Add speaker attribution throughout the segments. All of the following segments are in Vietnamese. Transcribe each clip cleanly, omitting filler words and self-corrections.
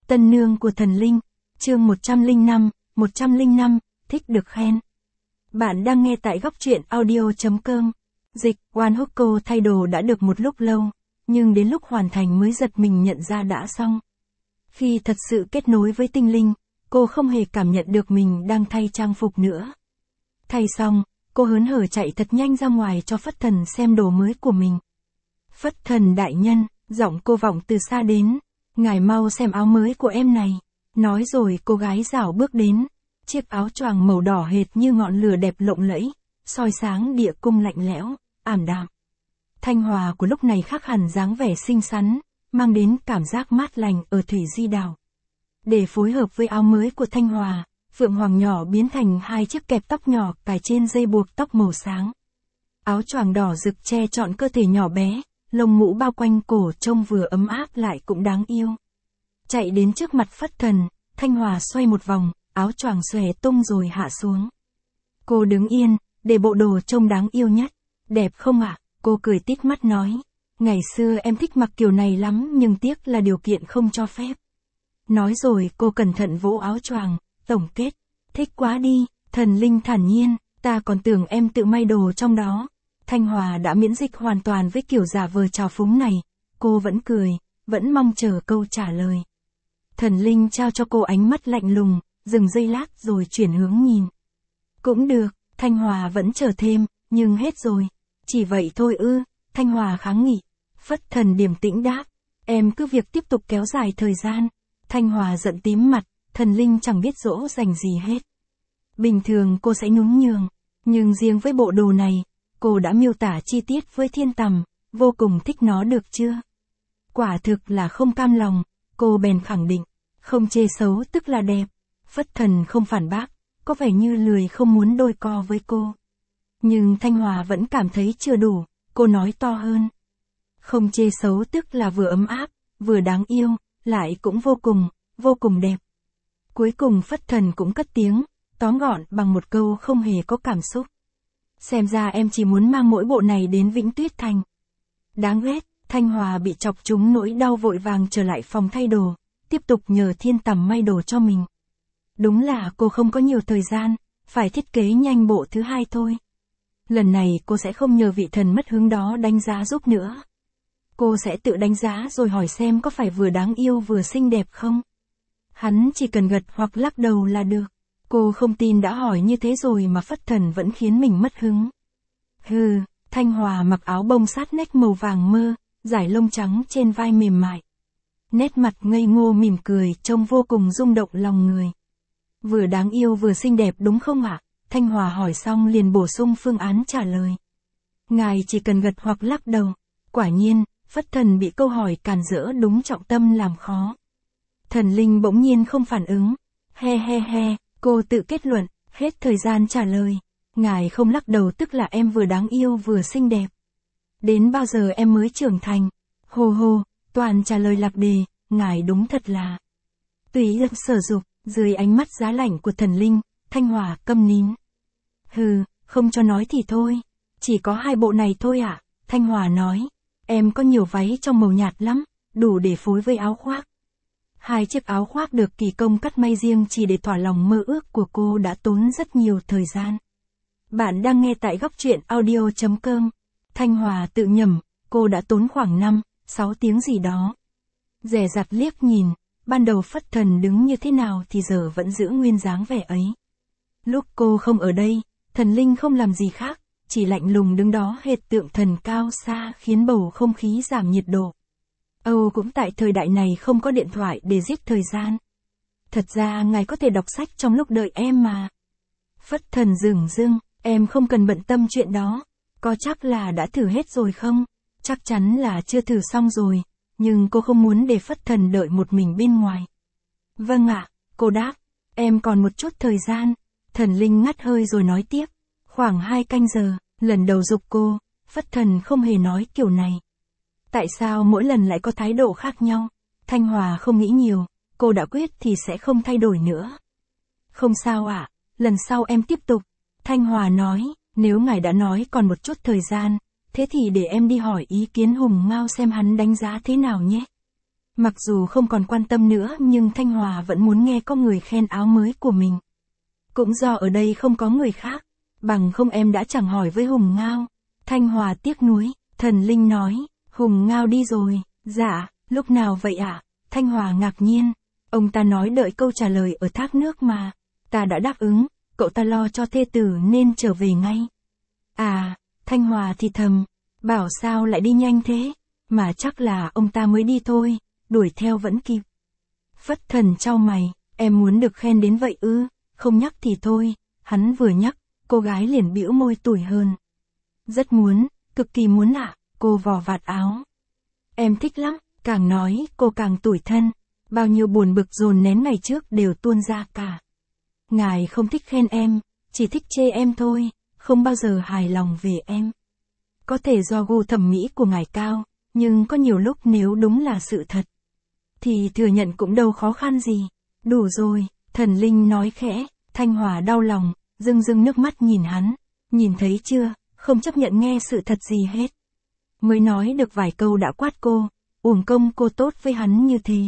Speaker 1: Tân nương của thần linh, chương 105, thích được khen. Bạn đang nghe tại góc truyện audio.com. Dịch, One Hoko thay đồ đã được một lúc lâu, nhưng đến lúc hoàn thành mới giật mình nhận ra đã xong. Khi thật sự kết nối với tinh linh, cô không hề cảm nhận được mình đang thay trang phục nữa. Thay xong, cô hớn hở chạy thật nhanh ra ngoài cho Phất Thần xem đồ mới của mình. Phất Thần đại nhân, giọng cô vọng từ xa đến. Ngài mau xem áo mới của em này. Nói rồi cô gái rảo bước đến. Chiếc áo choàng màu đỏ hệt như ngọn lửa đẹp lộng lẫy, soi sáng địa cung lạnh lẽo, ảm đạm. Thanh Hòa của lúc này khác hẳn dáng vẻ xinh xắn, mang đến cảm giác mát lành ở thủy di đảo. Để phối hợp với áo mới của Thanh Hòa, Phượng Hoàng nhỏ biến thành hai chiếc kẹp tóc nhỏ cài trên dây buộc tóc màu sáng. Áo choàng đỏ rực che trọn cơ thể nhỏ bé, lông mũ bao quanh cổ trông vừa ấm áp lại cũng đáng yêu. Chạy đến trước mặt Phất Thần, Thanh Hòa xoay một vòng, áo choàng xòe tung rồi hạ xuống. Cô đứng yên, để bộ đồ trông đáng yêu nhất. Đẹp không ạ? Cô cười tít mắt nói. Ngày xưa em thích mặc kiểu này lắm nhưng tiếc là điều kiện không cho phép. Nói rồi cô cẩn thận vỗ áo choàng, tổng kết. Thích quá đi, thần linh thản nhiên, ta còn tưởng em tự may đồ trong đó. Thanh Hòa đã miễn dịch hoàn toàn với kiểu giả vờ trào phúng này. Cô vẫn cười, vẫn mong chờ câu trả lời. Thần linh trao cho cô ánh mắt lạnh lùng, dừng giây lát rồi chuyển hướng nhìn. Cũng được, Thanh Hòa vẫn chờ thêm, nhưng hết rồi. Chỉ vậy thôi ư? Thanh Hòa kháng nghị. Phất Thần điềm tĩnh đáp. Em cứ việc tiếp tục kéo dài thời gian. Thanh Hòa giận tím mặt, thần linh chẳng biết dỗ dành gì hết. Bình thường cô sẽ nhún nhường, nhưng riêng với bộ đồ này, cô đã miêu tả chi tiết với Thiên Tầm, vô cùng thích nó được chưa? Quả thực là không cam lòng, cô bèn khẳng định, không chê xấu tức là đẹp. Phất Thần không phản bác, có vẻ như lười không muốn đôi co với cô. Nhưng Thanh Hòa vẫn cảm thấy chưa đủ, cô nói to hơn. Không chê xấu tức là vừa ấm áp, vừa đáng yêu, lại cũng vô cùng đẹp. Cuối cùng Phất Thần cũng cất tiếng, tóm gọn bằng một câu không hề có cảm xúc. Xem ra em chỉ muốn mang mỗi bộ này đến Vĩnh Tuyết Thành. Đáng ghét, Thanh Hòa bị chọc trúng nỗi đau vội vàng trở lại phòng thay đồ, tiếp tục nhờ Thiên Tầm may đồ cho mình. Đúng là cô không có nhiều thời gian, phải thiết kế nhanh bộ thứ hai thôi. Lần này cô sẽ không nhờ vị thần mất hứng đó đánh giá giúp nữa. Cô sẽ tự đánh giá rồi hỏi xem có phải vừa đáng yêu vừa xinh đẹp không. Hắn chỉ cần gật hoặc lắc đầu là được. Cô không tin đã hỏi như thế rồi mà Phất Thần vẫn khiến mình mất hứng. Hừ, Thanh Hòa mặc áo bông sát nách màu vàng mơ, dải lông trắng trên vai mềm mại. Nét mặt ngây ngô mỉm cười trông vô cùng rung động lòng người. Vừa đáng yêu vừa xinh đẹp đúng không ạ? Thanh Hòa hỏi xong liền bổ sung phương án trả lời. Ngài chỉ cần gật hoặc lắc đầu. Quả nhiên, Phất Thần bị câu hỏi càn rỡ đúng trọng tâm làm khó. Thần linh bỗng nhiên không phản ứng. He, cô tự kết luận, hết thời gian trả lời. Ngài không lắc đầu tức là em vừa đáng yêu vừa xinh đẹp. Đến bao giờ em mới trưởng thành? Hồ, toàn trả lời lạc đề, ngài đúng thật là. Tùy lực sở dục, dưới ánh mắt giá lạnh của thần linh, Thanh Hòa câm nín. Hừ, không cho nói thì thôi. Chỉ có hai bộ này thôi ạ, Thanh Hòa nói. Em có nhiều váy trong màu nhạt lắm, đủ để phối với áo khoác. Hai chiếc áo khoác được kỳ công cắt may riêng chỉ để thỏa lòng mơ ước của cô đã tốn rất nhiều thời gian. Bạn đang nghe tại góc truyện audio.com. Thanh Hòa tự nhẩm, cô đã tốn khoảng 5-6 tiếng gì đó. Dè dặt liếc nhìn, ban đầu Phất Thần đứng như thế nào thì giờ vẫn giữ nguyên dáng vẻ ấy. Lúc cô không ở đây, thần linh không làm gì khác, chỉ lạnh lùng đứng đó hệt tượng thần cao xa khiến bầu không khí giảm nhiệt độ. Cũng tại thời đại này không có điện thoại để giết thời gian. Thật ra ngài có thể đọc sách trong lúc đợi em mà. Phất Thần dửng dưng, em không cần bận tâm chuyện đó. Có chắc là đã thử hết rồi không? Chắc chắn là chưa thử xong rồi, nhưng cô không muốn để Phất Thần đợi một mình bên ngoài. Vâng ạ, cô đáp, em còn một chút thời gian. Thần linh ngắt hơi rồi nói tiếp, khoảng 2 canh giờ, lần đầu giục cô, Phất Thần không hề nói kiểu này. Tại sao mỗi lần lại có thái độ khác nhau? Thanh Hòa không nghĩ nhiều, cô đã quyết thì sẽ không thay đổi nữa. Không sao ạ, lần sau em tiếp tục. Thanh Hòa nói, nếu ngài đã nói còn một chút thời gian, thế thì để em đi hỏi ý kiến Hùng Ngao xem hắn đánh giá thế nào nhé. Mặc dù không còn quan tâm nữa nhưng Thanh Hòa vẫn muốn nghe có người khen áo mới của mình. Cũng do ở đây không có người khác, bằng không em đã chẳng hỏi với Hùng Ngao. Thanh Hòa tiếc nuối, Thần Linh nói, Hùng Ngao đi rồi. Dạ, lúc nào vậy ạ? Thanh Hòa ngạc nhiên, ông ta nói đợi câu trả lời ở thác nước mà. Ta đã đáp ứng, cậu ta lo cho thê tử nên trở về ngay. À, Thanh Hòa thì thầm, bảo sao lại đi nhanh thế, mà chắc là ông ta mới đi thôi, đuổi theo vẫn kịp. Phất Thần chau mày, em muốn được khen đến vậy ư, không nhắc thì thôi. Hắn vừa nhắc, cô gái liền bĩu môi tủi hơn. Rất muốn, cực kỳ muốn ạ, cô vò vạt áo. Em thích lắm, càng nói cô càng tủi thân, bao nhiêu buồn bực dồn nén ngày trước đều tuôn ra cả. Ngài không thích khen em, chỉ thích chê em thôi, không bao giờ hài lòng về em. Có thể do gu thẩm mỹ của ngài cao, nhưng có nhiều lúc nếu đúng là sự thật, thì thừa nhận cũng đâu khó khăn gì. Đủ rồi, Thần Linh nói khẽ. Thanh Hòa đau lòng, rưng rưng nước mắt nhìn hắn. Nhìn thấy chưa, không chấp nhận nghe sự thật gì hết. Mới nói được vài câu đã quát cô, uổng công cô tốt với hắn như thế.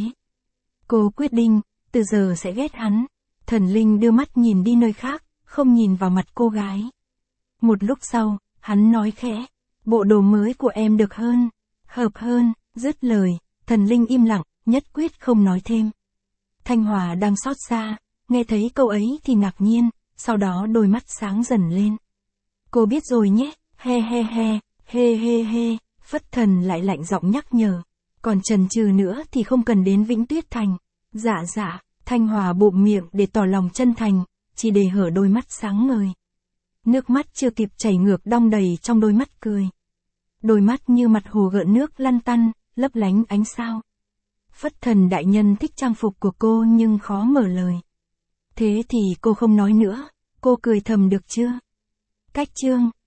Speaker 1: Cô quyết định, từ giờ sẽ ghét hắn. Thần Linh đưa mắt nhìn đi nơi khác, không nhìn vào mặt cô gái. Một lúc sau, hắn nói khẽ, bộ đồ mới của em được hơn, hợp hơn. Dứt lời, Thần Linh im lặng, nhất quyết không nói thêm. Thanh Hòa đang xót xa, nghe thấy câu ấy thì ngạc nhiên, sau đó đôi mắt sáng dần lên. Cô biết rồi nhé, he he he, he he he. Phất Thần lại lạnh giọng nhắc nhở, còn chần chừ nữa thì không cần đến Vĩnh Tuyết Thành. Dạ dạ, Thanh Hòa bụm miệng để tỏ lòng chân thành, chỉ để hở đôi mắt sáng ngời. Nước mắt chưa kịp chảy ngược đong đầy trong đôi mắt cười. Đôi mắt như mặt hồ gợn nước lăn tăn, lấp lánh ánh sao. Phất Thần đại nhân thích trang phục của cô nhưng khó mở lời. Thế thì cô không nói nữa, cô cười thầm được chưa? Cách chương